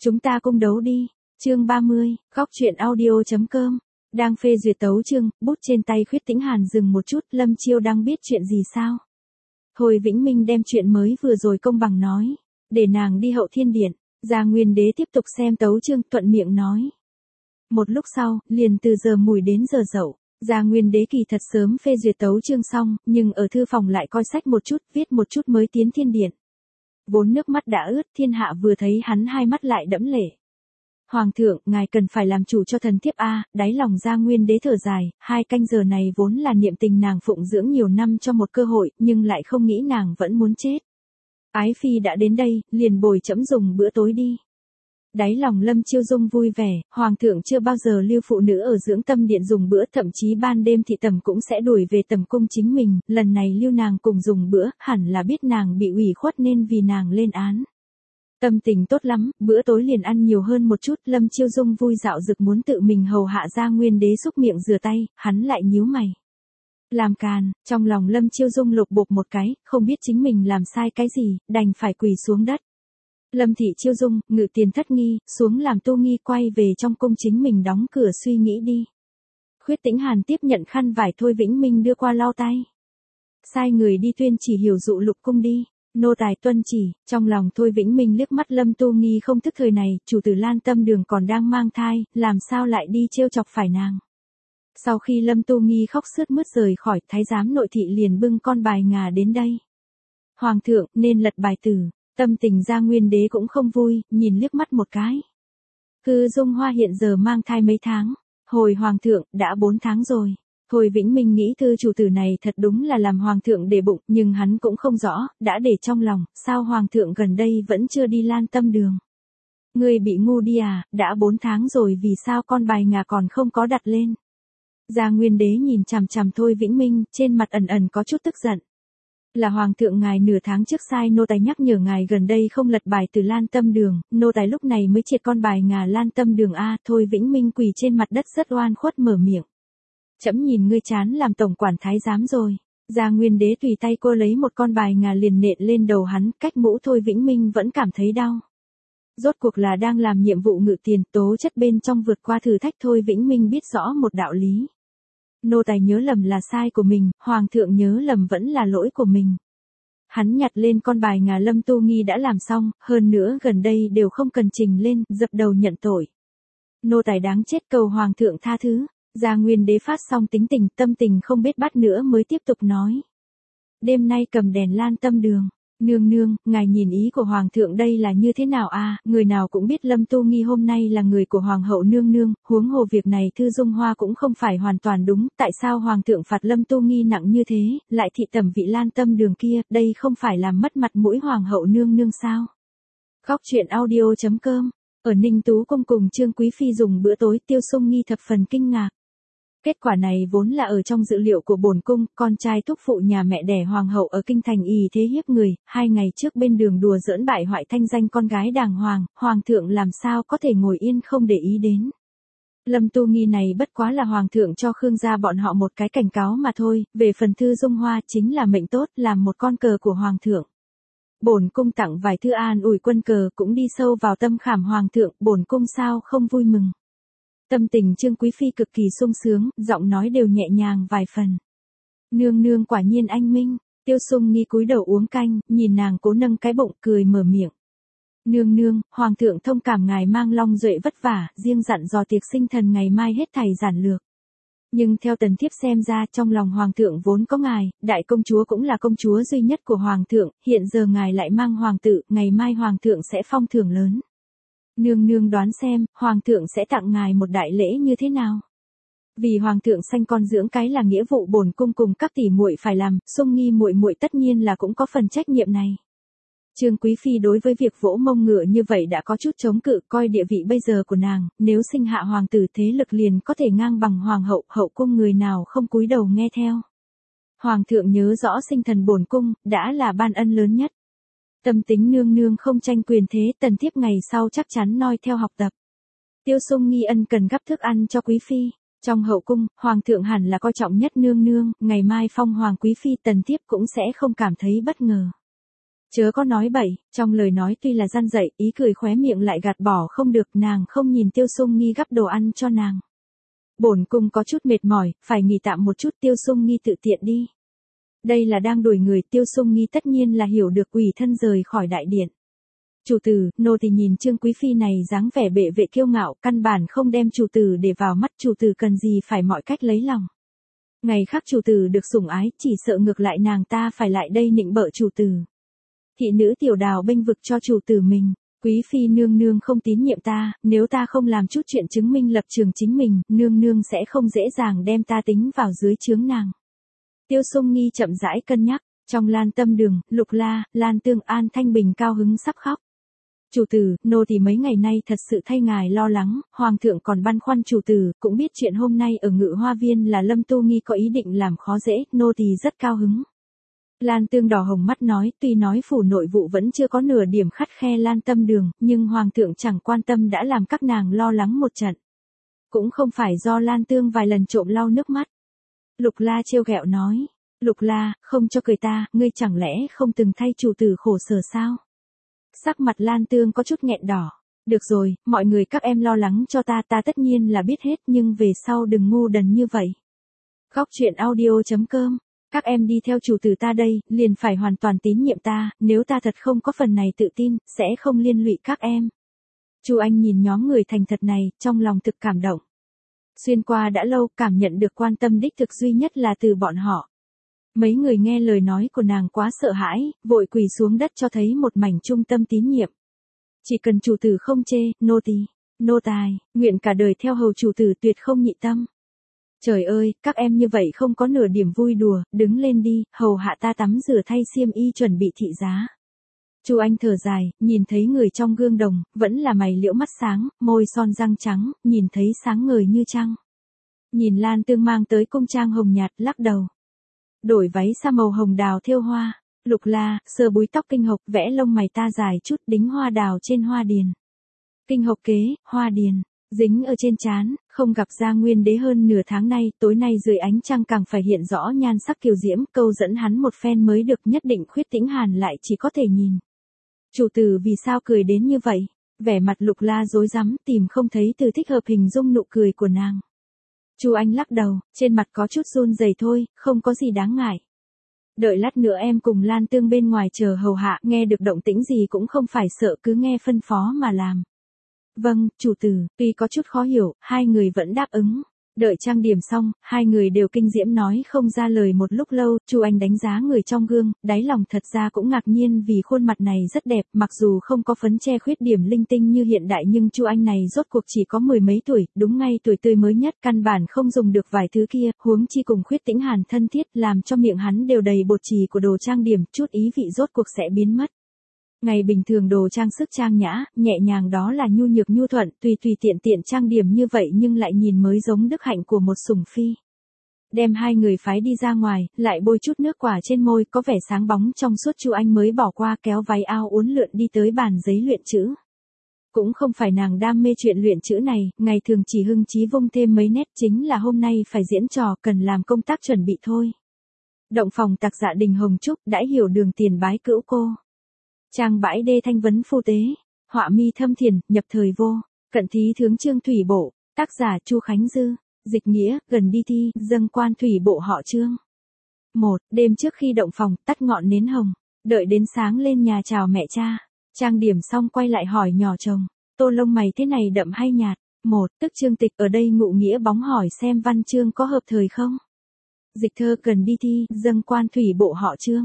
Chúng ta cung đấu đi. Chương 30, góc truyện audio.com. Đang phê duyệt tấu chương, bút trên tay Khuyết Tĩnh Hàn dừng một chút, Lâm Chiêu đang biết chuyện gì sao? Thôi Vĩnh Minh đem chuyện mới vừa rồi công bằng nói, để nàng đi Hậu Thiên Điện. Gia Nguyên Đế tiếp tục xem tấu chương, thuận miệng nói. Một lúc sau, liền từ giờ mùi đến giờ dậu, Gia Nguyên Đế kỳ thật sớm phê duyệt tấu chương xong, nhưng ở thư phòng lại coi sách một chút, viết một chút mới tiến Thiên Điện. Vốn nước mắt đã ướt, thiên hạ vừa thấy hắn hai mắt lại đẫm lệ. Hoàng thượng, ngài cần phải làm chủ cho thần thiếp a. Đáy lòng Gia Nguyên Đế thở dài, 2 canh giờ này vốn là niệm tình nàng phụng dưỡng nhiều năm cho một cơ hội, nhưng lại không nghĩ nàng vẫn muốn chết. Ái phi đã đến đây, liền bồi trẫm dùng bữa tối đi. Đáy lòng Lâm Chiêu Dung vui vẻ, hoàng thượng chưa bao giờ lưu phụ nữ ở dưỡng tâm điện dùng bữa, thậm chí ban đêm thị tầm cũng sẽ đuổi về tầm cung chính mình, lần này lưu nàng cùng dùng bữa, hẳn là biết nàng bị ủy khuất nên vì nàng lên án. Tâm tình tốt lắm, bữa tối liền ăn nhiều hơn một chút, Lâm Chiêu Dung vui dạo dực muốn tự mình hầu hạ Gia Nguyên Đế xúc miệng rửa tay, hắn lại nhíu mày. Làm càn, trong lòng Lâm Chiêu Dung lục bục một cái, không biết chính mình làm sai cái gì, đành phải quỳ xuống đất. Lâm thị Chiêu Dung, ngự tiền thất nghi, xuống làm tu nghi, quay về trong cung chính mình đóng cửa suy nghĩ đi. Khuyết Tĩnh Hàn tiếp nhận khăn vải Thôi Vĩnh Minh đưa qua lau tay. Sai người đi tuyên chỉ hiểu dụ lục cung đi. Nô tài tuân chỉ. Trong lòng Thôi Vĩnh Minh liếc mắt Lâm Tu Nghi không thức thời này, chủ tử Lan Tâm Đường còn đang mang thai, làm sao lại đi trêu chọc phải nàng. Sau khi Lâm Tu Nghi khóc sướt mướt rời khỏi, thái giám nội thị liền bưng con bài ngà đến đây. Hoàng thượng, nên lật bài tử. Tâm tình Gia Nguyên Đế cũng không vui, nhìn liếc mắt một cái. Cư Dung Hoa hiện giờ mang thai mấy tháng? Hồi hoàng thượng, đã 4 tháng rồi. Thôi Vĩnh Minh nghĩ thư chủ tử này thật đúng là làm hoàng thượng để bụng, nhưng hắn cũng không rõ, đã để trong lòng, sao hoàng thượng gần đây vẫn chưa đi Lan Tâm Đường. Ngươi bị ngu đi à, đã 4 tháng rồi vì sao con bài ngà còn không có đặt lên. Gia Nguyên Đế nhìn chằm chằm Thôi Vĩnh Minh, trên mặt ẩn ẩn có chút tức giận. Là hoàng thượng ngài nửa tháng trước sai nô tài nhắc nhở ngài gần đây không lật bài từ Lan Tâm Đường, nô tài lúc này mới triệt con bài ngà Lan Tâm Đường a. Thôi Vĩnh Minh quỳ trên mặt đất rất oan khuất mở miệng. Trẫm nhìn ngươi chán làm tổng quản thái giám rồi. Gia Nguyên Đế tùy tay cô lấy một con bài ngà liền nện lên đầu hắn, cách mũ Thôi Vĩnh Minh vẫn cảm thấy đau. Rốt cuộc là đang làm nhiệm vụ ngự tiền, tố chất bên trong vượt qua thử thách. Thôi Vĩnh Minh biết rõ một đạo lý. Nô tài nhớ lầm là sai của mình, hoàng thượng nhớ lầm vẫn là lỗi của mình. Hắn nhặt lên con bài ngà Lâm Tu Nghi đã làm xong, hơn nữa gần đây đều không cần trình lên, dập đầu nhận tội. Nô tài đáng chết, cầu hoàng thượng tha thứ. Gia Nguyên Đế phát xong tính tình, tâm tình không biết bắt nữa mới tiếp tục nói. Đêm nay cầm đèn Lan Tâm Đường. Nương nương, ngài nhìn ý của hoàng thượng đây là như thế nào a? Người nào cũng biết Lâm Tu Nghi hôm nay là người của hoàng hậu nương nương, huống hồ việc này Thư Dung Hoa cũng không phải hoàn toàn đúng, tại sao hoàng thượng phạt Lâm Tu Nghi nặng như thế, lại thị tẩm vị Lan Tâm Đường kia, đây không phải làm mất mặt mũi hoàng hậu nương nương sao? Góc truyện audio.com. Ở Ninh Tú Cung cùng Trương Quý Phi dùng bữa tối, Tiêu Sung Nghi thập phần kinh ngạc. Kết quả này vốn là ở trong dự liệu của bổn cung, con trai thúc phụ nhà mẹ đẻ hoàng hậu ở kinh thành ỷ thế hiếp người, 2 ngày trước bên đường đùa giỡn bại hoại thanh danh con gái đàng hoàng, hoàng thượng làm sao có thể ngồi yên không để ý đến. Lâm Tu Nghi này bất quá là hoàng thượng cho Khương gia bọn họ một cái cảnh cáo mà thôi, về phần Thư Dung Hoa chính là mệnh tốt, làm một con cờ của hoàng thượng. Bổn cung tặng vài thư an ủi quân cờ cũng đi sâu vào tâm khảm hoàng thượng, bổn cung sao không vui mừng. Tâm tình Trương Quý Phi cực kỳ sung sướng, giọng nói đều nhẹ nhàng vài phần. Nương nương quả nhiên anh minh. Tiêu Sung Nghi cúi đầu uống canh, nhìn nàng cố nâng cái bụng, cười mở miệng. Nương nương, hoàng thượng thông cảm ngài mang long duệ vất vả, riêng dặn dò tiệc sinh thần ngày mai hết thảy giản lược. Nhưng theo tần thiếp xem ra, trong lòng hoàng thượng vốn có ngài, đại công chúa cũng là công chúa duy nhất của hoàng thượng, hiện giờ ngài lại mang hoàng tử, ngày mai hoàng thượng sẽ phong thưởng lớn. Nương nương đoán xem, hoàng thượng sẽ tặng ngài một đại lễ như thế nào? Vì hoàng thượng sanh con dưỡng cái là nghĩa vụ bổn cung cùng các tỷ muội phải làm, Sung Nghi muội muội tất nhiên là cũng có phần trách nhiệm này. Trương Quý Phi đối với việc vỗ mông ngựa như vậy đã có chút chống cự, coi địa vị bây giờ của nàng, nếu sinh hạ hoàng tử thế lực liền có thể ngang bằng hoàng hậu, hậu cung người nào không cúi đầu nghe theo. Hoàng thượng nhớ rõ sinh thần bổn cung, đã là ban ân lớn nhất. Tâm tính nương nương không tranh quyền thế, tần thiếp ngày sau chắc chắn noi theo học tập. Tiêu Sung Nghi ân cần gắp thức ăn cho Quý Phi. Trong hậu cung, hoàng thượng hẳn là coi trọng nhất nương nương, ngày mai phong hoàng Quý Phi tần thiếp cũng sẽ không cảm thấy bất ngờ. Chớ có nói bậy, trong lời nói tuy là gian dạy, ý cười khóe miệng lại gạt bỏ không được, nàng không nhìn Tiêu Sung Nghi gắp đồ ăn cho nàng. Bổn cung có chút mệt mỏi, phải nghỉ tạm một chút, Tiêu Sung Nghi tự tiện đi. Đây là đang đuổi người, Tiêu Sung Nghi tất nhiên là hiểu được, ủy thân rời khỏi đại điện. Chủ tử, nô tỳ nhìn Trương Quý Phi này dáng vẻ bệ vệ kiêu ngạo, căn bản không đem chủ tử để vào mắt, chủ tử cần gì phải mọi cách lấy lòng. Ngày khác chủ tử được sủng ái, chỉ sợ ngược lại nàng ta phải lại đây nịnh bợ chủ tử. Thị nữ Tiểu Đào bênh vực cho chủ tử mình. Quý Phi nương nương không tín nhiệm ta, nếu ta không làm chút chuyện chứng minh lập trường chính mình, nương nương sẽ không dễ dàng đem ta tính vào dưới trướng nàng. Tiêu Sung Nghi chậm rãi cân nhắc, trong Lan Tâm Đường, Lục La, Lan Tương An Thanh Bình cao hứng sắp khóc. Chủ tử, nô tỳ mấy ngày nay thật sự thay ngài lo lắng, hoàng thượng còn băn khoăn, chủ tử cũng biết chuyện hôm nay ở Ngự Hoa Viên là Lâm Tu Nghi có ý định làm khó dễ, nô tỳ rất cao hứng. Lan Tương đỏ hồng mắt nói, tuy nói phủ nội vụ vẫn chưa có nửa điểm khắt khe Lan Tâm Đường, nhưng hoàng thượng chẳng quan tâm đã làm các nàng lo lắng một trận. Cũng không phải do Lan Tương vài lần trộm lau nước mắt. Lục La trêu ghẹo nói, Lục La, không cho cười ta, ngươi chẳng lẽ không từng thay chủ tử khổ sở sao? Sắc mặt Lan Tương có chút nghẹn đỏ. Được rồi, mọi người các em lo lắng cho ta, ta tất nhiên là biết hết, nhưng về sau đừng ngu đần như vậy. Góc truyện audio.com. Các em đi theo chủ tử ta đây, liền phải hoàn toàn tín nhiệm ta, nếu ta thật không có phần này tự tin, sẽ không liên lụy các em. Chu Anh nhìn nhóm người thành thật này, trong lòng thực cảm động. Xuyên qua đã lâu, cảm nhận được quan tâm đích thực duy nhất là từ bọn họ. Mấy người nghe lời nói của nàng quá sợ hãi, vội quỳ xuống đất cho thấy một mảnh trung tâm tín nhiệm. Chỉ cần chủ tử không chê, nô tỳ, nô tài, nguyện cả đời theo hầu chủ tử, tuyệt không nhị tâm. Trời ơi, các em như vậy không có nửa điểm vui đùa, đứng lên đi, hầu hạ ta tắm rửa thay xiêm y chuẩn bị thị giá. Chu Anh thở dài, nhìn thấy người trong gương đồng, vẫn là mày liễu mắt sáng, môi son răng trắng, nhìn thấy sáng ngời như trăng. Nhìn Lan Tương mang tới cung trang hồng nhạt, lắc đầu. Đổi váy sa màu hồng đào thêu hoa. Lục La, sờ búi tóc Kinh Hộc, vẽ lông mày ta dài chút, đính hoa đào trên hoa điền. Kinh Hộc kế, hoa điền, dính ở trên trán, không gặp Gia Nguyên Đế hơn nửa tháng nay, tối nay dưới ánh trăng càng phải hiện rõ nhan sắc kiều diễm, câu dẫn hắn một phen mới được, nhất định Khuyết Tĩnh Hàn lại chỉ có thể nhìn. Chủ tử vì sao cười đến như vậy? Vẻ mặt Lục La rối rắm, tìm không thấy từ thích hợp hình dung nụ cười của nàng. Chu Anh lắc đầu, trên mặt có chút run rẩy thôi, không có gì đáng ngại. Đợi lát nữa em cùng Lan Tương bên ngoài chờ hầu hạ, nghe được động tĩnh gì cũng không phải sợ, cứ nghe phân phó mà làm. Vâng, chủ tử, tuy có chút khó hiểu, hai người vẫn đáp ứng. Đợi trang điểm xong, hai người đều kinh diễm nói không ra lời một lúc lâu, Chu Anh đánh giá người trong gương, đáy lòng thật ra cũng ngạc nhiên vì khuôn mặt này rất đẹp, mặc dù không có phấn che khuyết điểm linh tinh như hiện đại nhưng Chu Anh này rốt cuộc chỉ có mười mấy tuổi, đúng ngay tuổi tươi mới nhất, căn bản không dùng được vài thứ kia, huống chi cùng Khuyết Tĩnh Hàn thân thiết, làm cho miệng hắn đều đầy bột chì của đồ trang điểm, chút ý vị rốt cuộc sẽ biến mất. Ngày bình thường đồ trang sức trang nhã, nhẹ nhàng đó là nhu nhược nhu thuận, tùy tiện tiện trang điểm như vậy nhưng lại nhìn mới giống đức hạnh của một sủng phi. Đem hai người phái đi ra ngoài, lại bôi chút nước quả trên môi có vẻ sáng bóng trong suốt, Chu Anh mới bỏ qua kéo váy áo uốn lượn đi tới bàn giấy luyện chữ. Cũng không phải nàng đam mê chuyện luyện chữ này, ngày thường chỉ hưng chí vung thêm mấy nét, chính là hôm nay phải diễn trò cần làm công tác chuẩn bị thôi. Động phòng Tạc Dạ Đình Hồng Trúc đãi hiểu đường tiền bái cữu cô. Trang bãi đê thanh vấn phu tế, họa mi thâm thiền, nhập thời vô, cận thí thướng Trương Thủy Bộ, tác giả Chu Khánh Dư, dịch nghĩa, gần đi thi, dâng quan Thủy Bộ họ Trương. 1. Đêm trước khi động phòng, tắt ngọn nến hồng, đợi đến sáng lên nhà chào mẹ cha, trang điểm xong quay lại hỏi nhỏ chồng, tô lông mày thế này đậm hay nhạt? 1. Tức Trương Tịch ở đây ngụ nghĩa bóng hỏi xem văn chương có hợp thời không? Dịch thơ gần đi thi, dâng quan Thủy Bộ họ Trương.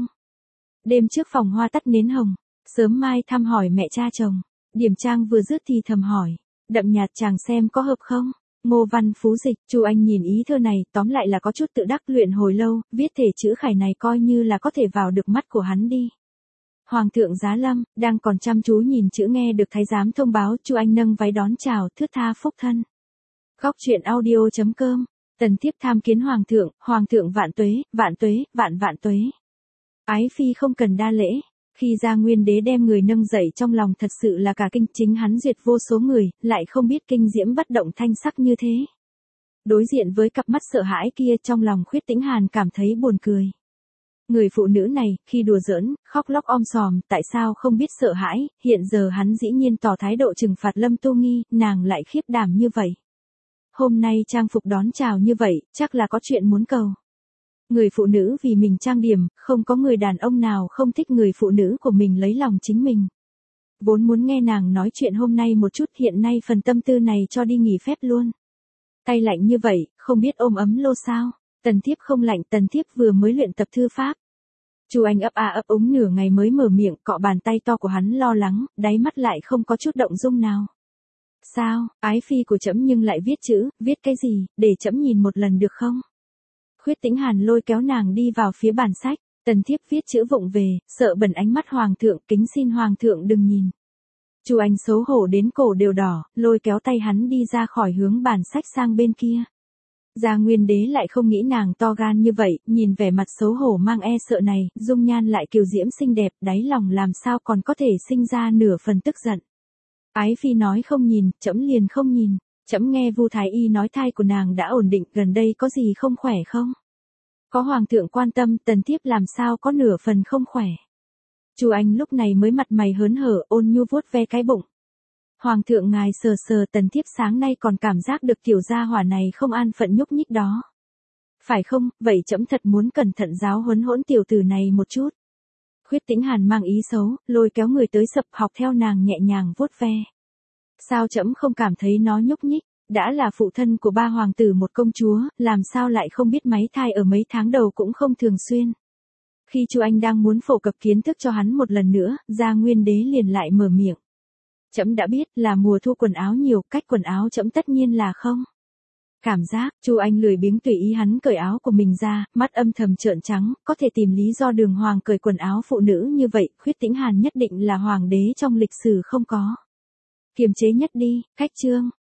Đêm trước phòng hoa tắt nến hồng. Sớm mai thăm hỏi mẹ cha chồng, điểm trang vừa dứt thì thầm hỏi, đậm nhạt chàng xem có hợp không? Ngô Văn Phú dịch, Chu Anh nhìn ý thơ này, tóm lại là có chút tự đắc, luyện hồi lâu, viết thể chữ khải này coi như là có thể vào được mắt của hắn đi. Hoàng thượng Giá Lâm, đang còn chăm chú nhìn chữ nghe được thái giám thông báo, Chu Anh nâng váy đón chào, thướt tha phúc thân. Góc truyện audio.com, tần thiếp tham kiến hoàng thượng vạn tuế, vạn tuế. Ái phi không cần đa lễ. Khi Gia Nguyên Đế đem người nâng dậy trong lòng thật sự là cả kinh, chính hắn duyệt vô số người, lại không biết kinh diễm bất động thanh sắc như thế. Đối diện với cặp mắt sợ hãi kia trong lòng Khuyết Tĩnh Hàn cảm thấy buồn cười. Người phụ nữ này, khi đùa giỡn, khóc lóc om sòm, tại sao không biết sợ hãi, hiện giờ hắn dĩ nhiên tỏ thái độ trừng phạt Lâm Tu Nghi, nàng lại khiếp đảm như vậy. Hôm nay trang phục đón chào như vậy, chắc là có chuyện muốn cầu. Người phụ nữ vì mình trang điểm, không có người đàn ông nào không thích người phụ nữ của mình lấy lòng chính mình. Vốn muốn nghe nàng nói chuyện hôm nay một chút, hiện nay phần tâm tư này cho đi nghỉ phép luôn. Tay lạnh như vậy, không biết ôm ấm lô sao. Tần Thiếp không lạnh, Tần Thiếp vừa mới luyện tập thư pháp. Chu Anh ấp a ấp úng nửa ngày mới mở miệng, cọ bàn tay to của hắn lo lắng, đáy mắt lại không có chút động dung nào. Sao, ái phi của trẫm nhưng lại viết chữ, viết cái gì, để trẫm nhìn một lần được không? Khuyết Tĩnh Hàn lôi kéo nàng đi vào phía bàn sách, Tần Thiếp viết chữ vụng về, sợ bẩn ánh mắt hoàng thượng, kính xin hoàng thượng đừng nhìn. Chu Anh xấu hổ đến cổ đều đỏ, lôi kéo tay hắn đi ra khỏi hướng bàn sách sang bên kia. Gia Nguyên Đế lại không nghĩ nàng to gan như vậy, nhìn vẻ mặt xấu hổ mang e sợ này, dung nhan lại kiều diễm xinh đẹp, đáy lòng làm sao còn có thể sinh ra nửa phần tức giận. Ái phi nói không nhìn, trẫm liền không nhìn. Trẫm nghe Vu Thái Y nói thai của nàng đã ổn định, gần đây có gì không khỏe không? Có hoàng thượng quan tâm, Tần Thiếp làm sao có nửa phần không khỏe. Chu Anh lúc này mới mặt mày hớn hở, ôn nhu vuốt ve cái bụng. Hoàng thượng ngài sờ sờ, Tần Thiếp sáng nay còn cảm giác được tiểu gia hỏa này không an phận nhúc nhích đó. Phải không, vậy trẫm thật muốn cẩn thận giáo huấn hỗn tiểu tử này một chút. Khuyết Tĩnh Hàn mang ý xấu, lôi kéo người tới sập học theo nàng nhẹ nhàng vuốt ve. Sao trẫm không cảm thấy nó nhúc nhích, đã là phụ thân của ba hoàng tử một công chúa, làm sao lại không biết máy thai ở mấy tháng đầu cũng không thường xuyên. Khi Chu Anh đang muốn phổ cập kiến thức cho hắn một lần nữa, Gia Nguyên Đế liền lại mở miệng. Trẫm đã biết là mùa thu quần áo nhiều, cách quần áo trẫm tất nhiên là không. Cảm giác, Chu Anh lười biếng tùy ý hắn cởi áo của mình ra, mắt âm thầm trợn trắng, có thể tìm lý do đường hoàng cởi quần áo phụ nữ như vậy, Khuyết Tĩnh Hàn nhất định là hoàng đế trong lịch sử không có. Kiềm chế nhất đi, khách trương.